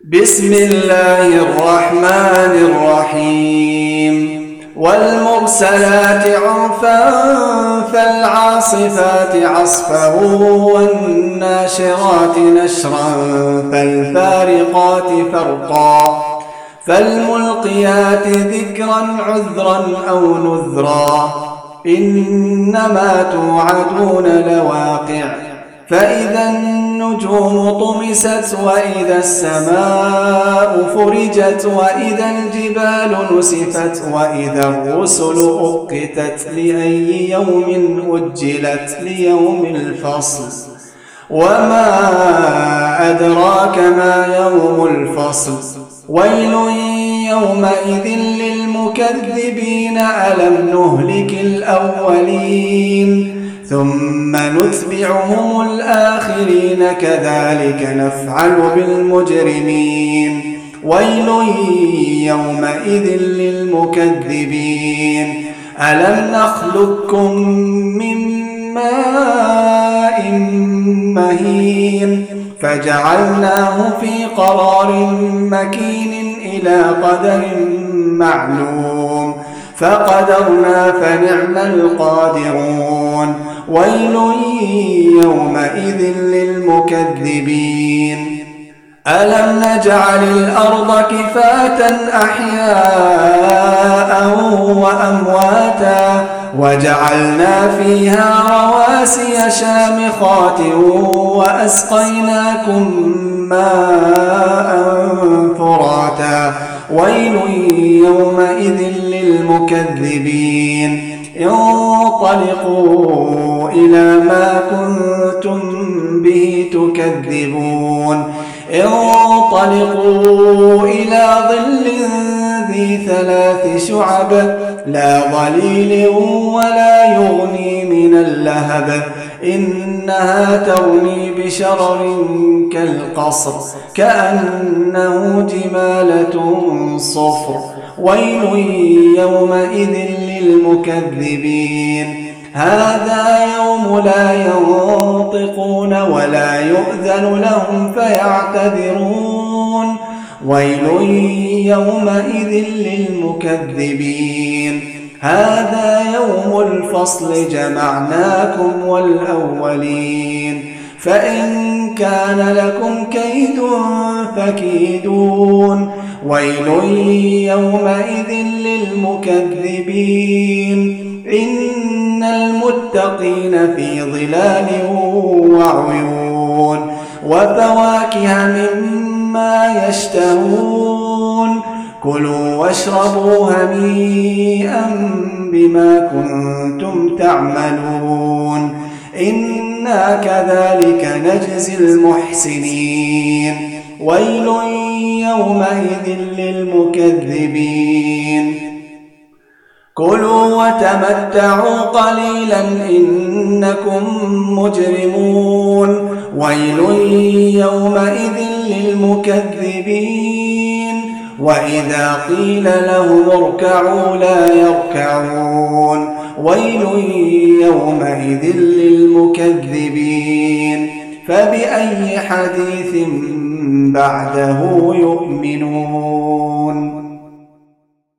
بسم الله الرحمن الرحيم والمرسلات عرفا فالعاصفات عصفا والناشرات نشرا فالفارقات فرقا فالملقيات ذكرا عذرا أو نذرا إنما توعدون لواقع فإذا النجوم طمست وإذا السماء فرجت وإذا الجبال نسفت وإذا الرسل أقتت لأي يوم أجلت ليوم الفصل وما أدراك ما يوم الفصل ويل يومئذ للمكذبين ألم نهلك الأولين ثم نتبعهم الآخرين كذلك نفعل بالمجرمين ويل يومئذ للمكذبين ألم نخلقكم من ماء مهين فجعلناه في قرار مكين إلى قدر معلوم فقدرنا فنعم القادرون ويل يومئذ للمكذبين ألم نجعل الأرض كفاة أحياء وأمواتا وجعلنا فيها رواسي شامخات وأسقيناكم ماء فراتا ويل يومئذ للمكذبين انطلقوا إلى ما كنتم به تكذبون انطلقوا إلى ظل ذي 3 شعب لا ظليل ولا يغني من اللهب إنها ترمي بشرر كالقصر كأنه جمالة صفر ويل يومئذ للمكذبين هذا يوم لا ينطقون ولا يؤذن لهم فيعتذرون ويل يومئذ للمكذبين هذا يوم الفصل جمعناكم والأولين فإن كان لكم كيد فكيدون ويل يومئذ للمكذبين إن المتقين في ظلال وعيون وفواكه مما يشتهون كلوا واشربوا هنيئا بما كنتم تعملون إنا كذلك نجزي المحسنين ويل يومئذ للمكذبين كلوا وتمتعوا قليلا إنكم مجرمون ويل يومئذ للمكذبين وإذا قيل لهم اركعوا لا يركعون ويل يومئذ للمكذبين فبأي حديث بعده يؤمنون